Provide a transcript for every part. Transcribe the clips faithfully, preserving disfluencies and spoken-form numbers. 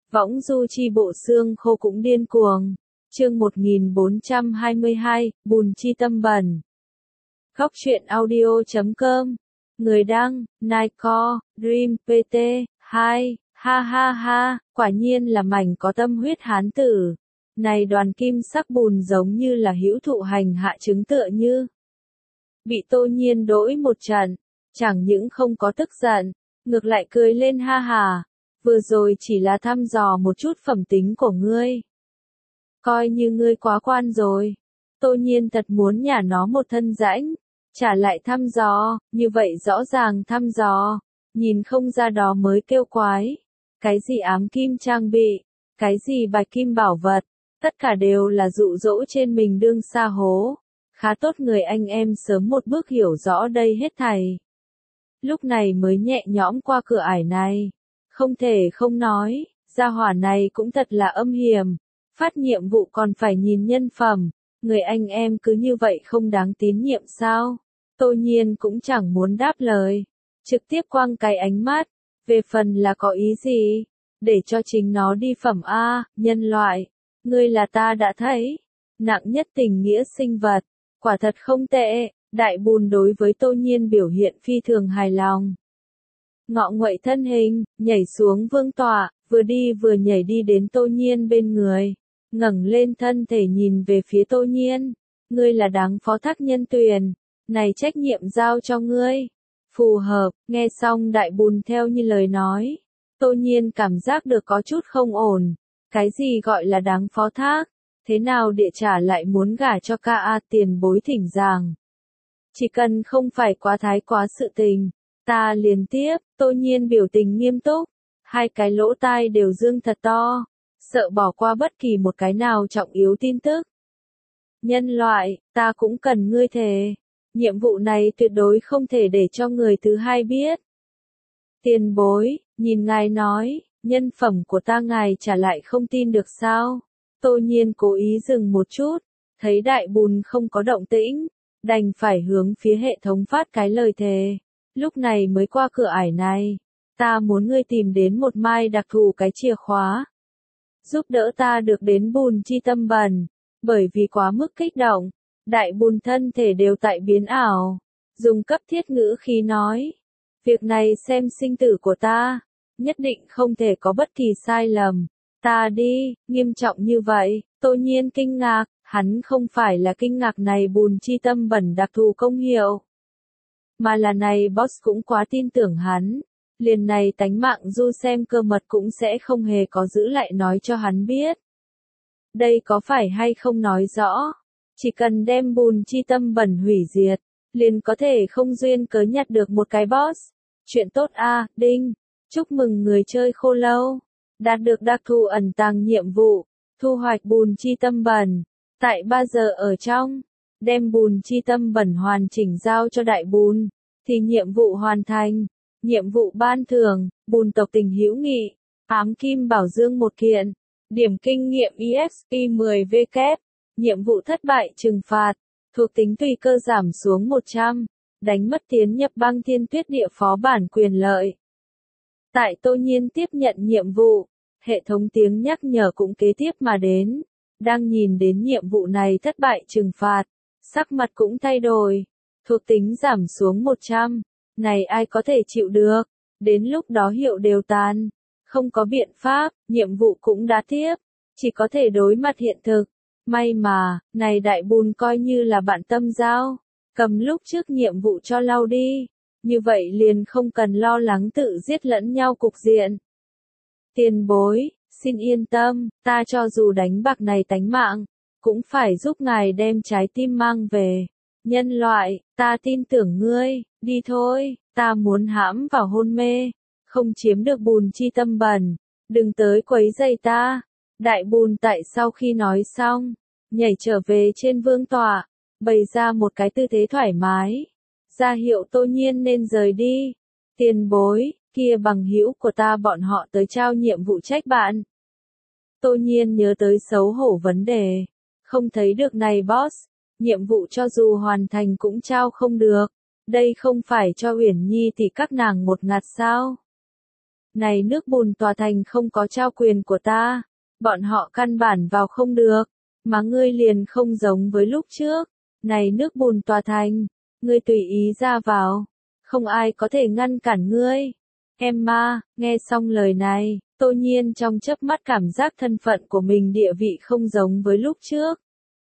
Võng du chi bộ xương khô cũng điên cuồng. Chương một nghìn bốn trăm hai mươi hai, bùn chi tâm bẩn. Góc truyện audio chấm com. Người đăng, Nightcore, Dream, pê tê, hai, ha ha ha, quả nhiên là mảnh có tâm huyết hán tử. Này đoàn kim sắc bùn giống như là hữu thụ hành hạ chứng tựa như. Bị Tô Nhiên đỗi một trận, chẳng những không có tức giận, ngược lại cười lên ha hà. Vừa rồi chỉ là thăm dò một chút phẩm tính của ngươi. Coi như ngươi quá quan rồi. Tô Nhiên thật muốn nhả nó một thân rãnh. Trả lại thăm dò, như vậy rõ ràng thăm dò. Nhìn không ra đó mới kêu quái. Cái gì ám kim trang bị, cái gì bạch kim bảo vật, tất cả đều là dụ dỗ trên mình đương sa hố. Khá tốt người anh em sớm một bước hiểu rõ đây hết thảy. Lúc này mới nhẹ nhõm qua cửa ải này. Không thể không nói, gia hỏa này cũng thật là âm hiểm. Phát nhiệm vụ còn phải nhìn nhân phẩm. Người anh em cứ như vậy không đáng tín nhiệm sao? Tô Nhiên cũng chẳng muốn đáp lời. Trực tiếp quăng cái ánh mắt. Về phần là có ý gì? Để cho chính nó đi phẩm A, nhân loại. Ngươi là ta đã thấy. Nặng nhất tình nghĩa sinh vật. Quả thật không tệ. Đại bùn đối với Tô Nhiên biểu hiện phi thường hài lòng. Ngọ nguậy thân hình, nhảy xuống vương tọa, vừa đi vừa nhảy đi đến Tô Nhiên bên người. Ngẩng lên thân thể nhìn về phía Tô Nhiên. Ngươi là đáng phó thác nhân tuyển. Này trách nhiệm giao cho ngươi. Phù hợp, nghe xong đại bùn theo như lời nói. Tô Nhiên cảm giác được có chút không ổn. Cái gì gọi là đáng phó thác? Thế nào địa trả lại muốn gả cho ca a tiền bối thỉnh giảng? Chỉ cần không phải quá thái quá sự tình. Ta liền tiếp, Tô Nhiên biểu tình nghiêm túc. Hai cái lỗ tai đều dương thật to. Sợ bỏ qua bất kỳ một cái nào trọng yếu tin tức. Nhân loại, ta cũng cần ngươi thề. Nhiệm vụ này tuyệt đối không thể để cho người thứ hai biết. Tiền bối, nhìn ngài nói, nhân phẩm của ta ngài trả lại không tin được sao? Tô Nhiên cố ý dừng một chút, thấy đại bùn không có động tĩnh, đành phải hướng phía hệ thống phát cái lời thề. Lúc này mới qua cửa ải này, ta muốn ngươi tìm đến một mai đặc thù cái chìa khóa. Giúp đỡ ta được đến bùn chi tâm bẩn, bởi vì quá mức kích động, đại bùn thân thể đều tại biến ảo, dùng cấp thiết ngữ khí nói, việc này xem sinh tử của ta, nhất định không thể có bất kỳ sai lầm, ta đi, nghiêm trọng như vậy, Tô Nhiên kinh ngạc, hắn không phải là kinh ngạc này bùn chi tâm bẩn đặc thù công hiệu, mà là này boss cũng quá tin tưởng hắn. Liền này tánh mạng du xem cơ mật cũng sẽ không hề có giữ lại nói cho hắn biết. Đây có phải hay không nói rõ. Chỉ cần đem bùn chi tâm bẩn hủy diệt. Liền có thể không duyên cớ nhặt được một cái boss. Chuyện tốt a, đinh. Chúc mừng người chơi khô lâu. Đạt được đặc thù ẩn tàng nhiệm vụ. Thu hoạch bùn chi tâm bẩn. Tại ba giờ ở trong. Đem bùn chi tâm bẩn hoàn chỉnh giao cho đại bùn. Thì nhiệm vụ hoàn thành. Nhiệm vụ ban thưởng, bùn tộc tình hữu nghị, ám kim bảo dương một kiện, điểm kinh nghiệm e ích pê mười vê kép, nhiệm vụ thất bại trừng phạt, thuộc tính tùy cơ giảm xuống một trăm, đánh mất tiến nhập băng thiên tuyết địa phó bản quyền lợi. Tại Tô Nhiên tiếp nhận nhiệm vụ, hệ thống tiếng nhắc nhở cũng kế tiếp mà đến, đang nhìn đến nhiệm vụ này thất bại trừng phạt, sắc mặt cũng thay đổi, thuộc tính giảm xuống một trăm. Này ai có thể chịu được, đến lúc đó hiệu đều tàn, không có biện pháp, nhiệm vụ cũng đã tiếp, chỉ có thể đối mặt hiện thực. May mà, này đại bùn coi như là bạn tâm giao, cầm lúc trước nhiệm vụ cho lau đi, như vậy liền không cần lo lắng tự giết lẫn nhau cục diện. Tiền bối, xin yên tâm, ta cho dù đánh bạc này tánh mạng, cũng phải giúp ngài đem trái tim mang về. Nhân loại, ta tin tưởng ngươi, đi thôi, ta muốn hãm vào hôn mê, không chiếm được bùn chi tâm bẩn, đừng tới quấy rầy ta. Đại bùn tại sau khi nói xong, nhảy trở về trên vương tọa, bày ra một cái tư thế thoải mái, ra hiệu Tô Nhiên nên rời đi. Tiền bối, kia bằng hữu của ta bọn họ tới trao nhiệm vụ trách bạn. Tô Nhiên nhớ tới xấu hổ vấn đề, không thấy được này boss. Nhiệm vụ cho dù hoàn thành cũng trao không được, đây không phải cho Uyển Nhi thì các nàng một ngạt sao? Này nước bùn tòa thành không có trao quyền của ta. Bọn họ căn bản vào không được. Mà ngươi liền không giống với lúc trước. Này nước bùn tòa thành. Ngươi tùy ý ra vào. Không ai có thể ngăn cản ngươi. Emma, nghe xong lời này, Tô Nhiên trong chớp mắt cảm giác thân phận của mình địa vị không giống với lúc trước.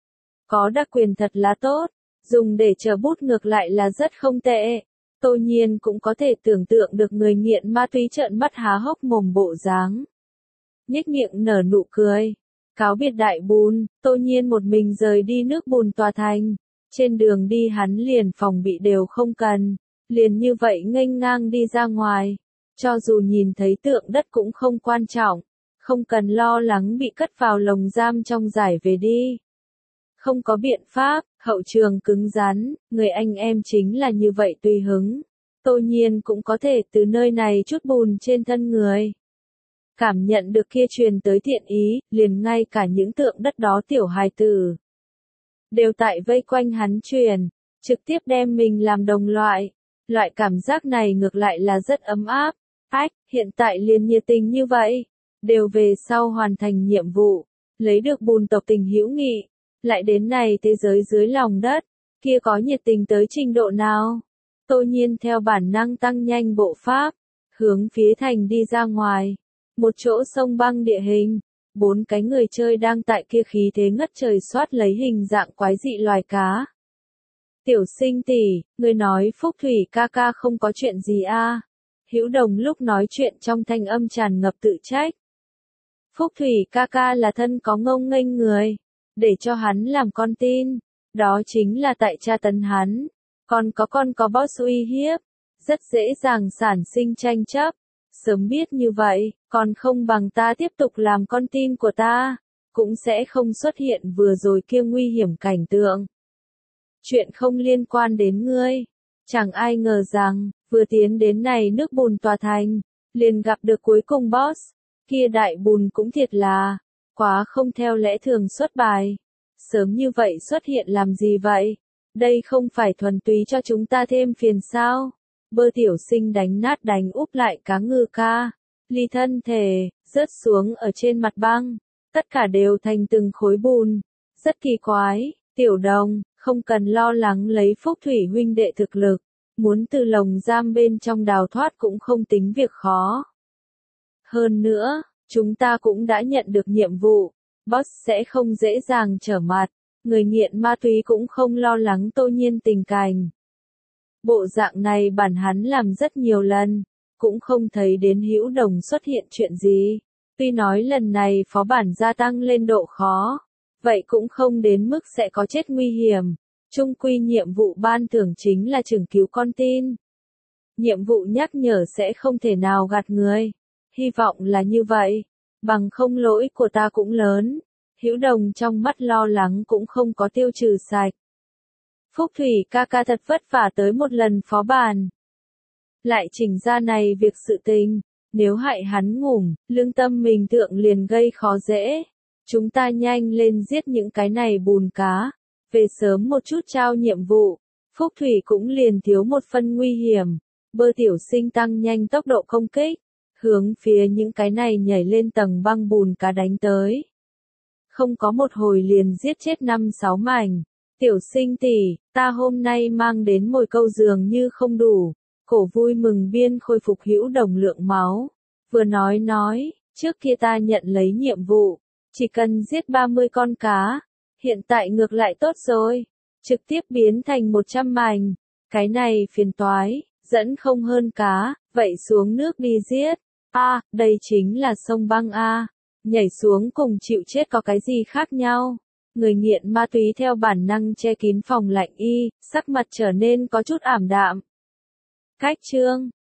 Có đặc quyền thật là tốt, dùng để chờ bút ngược lại là rất không tệ. Tô Nhiên cũng có thể tưởng tượng được người nghiện ma túy trợn mắt há hốc mồm bộ dáng. Nhếch miệng nở nụ cười. Cáo biệt đại bùn, Tô Nhiên một mình rời đi nước bùn tòa thành. Trên đường đi hắn liền phòng bị đều không cần, liền như vậy nghênh ngang đi ra ngoài. Cho dù nhìn thấy tượng đất cũng không quan trọng, không cần lo lắng bị cất vào lồng giam trong giải về đi. Không có biện pháp, hậu trường cứng rắn, người anh em chính là như vậy tùy hứng. Tô Nhiên cũng có thể từ nơi này chút bùn trên thân người. Cảm nhận được kia truyền tới thiện ý, liền ngay cả những tượng đất đó tiểu hài tử. Đều tại vây quanh hắn truyền, trực tiếp đem mình làm đồng loại. Loại cảm giác này ngược lại là rất ấm áp. Ách, hiện tại liền nhiệt tình như vậy. Đều về sau hoàn thành nhiệm vụ, lấy được bùn tộc tình hữu nghị. Lại đến này thế giới dưới lòng đất, kia có nhiệt tình tới trình độ nào? Tô Nhiên theo bản năng tăng nhanh bộ pháp, hướng phía thành đi ra ngoài. Một chỗ sông băng địa hình, bốn cái người chơi đang tại kia khí thế ngất trời soát lấy hình dạng quái dị loài cá. Tiểu Sinh tỷ, người nói Phúc Thủy ca ca không có chuyện gì a? À? Hữu Đồng lúc nói chuyện trong thanh âm tràn ngập tự trách. Phúc Thủy ca ca là thân có ngông nghênh người, để cho hắn làm con tin, đó chính là tại tra tấn hắn, còn có con có boss uy hiếp, rất dễ dàng sản sinh tranh chấp. Sớm biết như vậy, còn không bằng ta tiếp tục làm con tin của ta, cũng sẽ không xuất hiện vừa rồi kia nguy hiểm cảnh tượng. Chuyện không liên quan đến ngươi. Chẳng ai ngờ rằng, vừa tiến đến này nước bùn tòa thành, liền gặp được cuối cùng boss. Kia đại bùn cũng thiệt là, quá không theo lẽ thường xuất bài. Sớm như vậy xuất hiện làm gì vậy? Đây không phải thuần túy cho chúng ta thêm phiền sao? Bơ Tiểu Sinh đánh nát đánh úp lại cá ngừ ca. Ly thân thể, rớt xuống ở trên mặt băng. Tất cả đều thành từng khối bùn. Rất kỳ quái, Tiểu Đồng, không cần lo lắng lấy Phúc Thủy huynh đệ thực lực. Muốn từ lồng giam bên trong đào thoát cũng không tính việc khó. Hơn nữa, chúng ta cũng đã nhận được nhiệm vụ. Boss sẽ không dễ dàng trở mặt. Người nghiện ma túy cũng không lo lắng Tô Nhiên tình cảnh. Bộ dạng này bản hắn làm rất nhiều lần, cũng không thấy đến Hữu Đồng xuất hiện chuyện gì. Tuy nói lần này phó bản gia tăng lên độ khó, vậy cũng không đến mức sẽ có chết nguy hiểm. Chung quy nhiệm vụ ban thưởng chính là chừng cứu con tin. Nhiệm vụ nhắc nhở sẽ không thể nào gạt người. Hy vọng là như vậy, bằng không lỗi của ta cũng lớn. Hữu Đồng trong mắt lo lắng cũng không có tiêu trừ sạch. Phúc Thủy ca ca thật vất vả tới một lần phó bản. Lại chỉnh ra này việc sự tình, nếu hại hắn ngủm, lương tâm mình tượng liền gây khó dễ. Chúng ta nhanh lên giết những cái này bùn cá, về sớm một chút trao nhiệm vụ. Phúc Thủy cũng liền thiếu một phân nguy hiểm. Bơ Tiểu Sinh tăng nhanh tốc độ công kích, hướng phía những cái này nhảy lên tầng băng bùn cá đánh tới. Không có một hồi liền giết chết năm sáu mảnh. Tiểu Sinh tỷ, ta hôm nay mang đến mồi câu dường như không đủ. Cổ vui mừng biên khôi phục Hữu Đồng lượng máu. Vừa nói nói, trước kia ta nhận lấy nhiệm vụ, chỉ cần giết ba mươi con cá. Hiện tại ngược lại tốt rồi, trực tiếp biến thành một trăm mảnh. Cái này phiền toái, dẫn không hơn cá, vậy xuống nước đi giết. A, à, đây chính là sông băng A. Nhảy xuống cùng chịu chết có cái gì khác nhau? Người nghiện ma túy theo bản năng che kín phòng lạnh y, sắc mặt trở nên có chút ảm đạm. Cách chương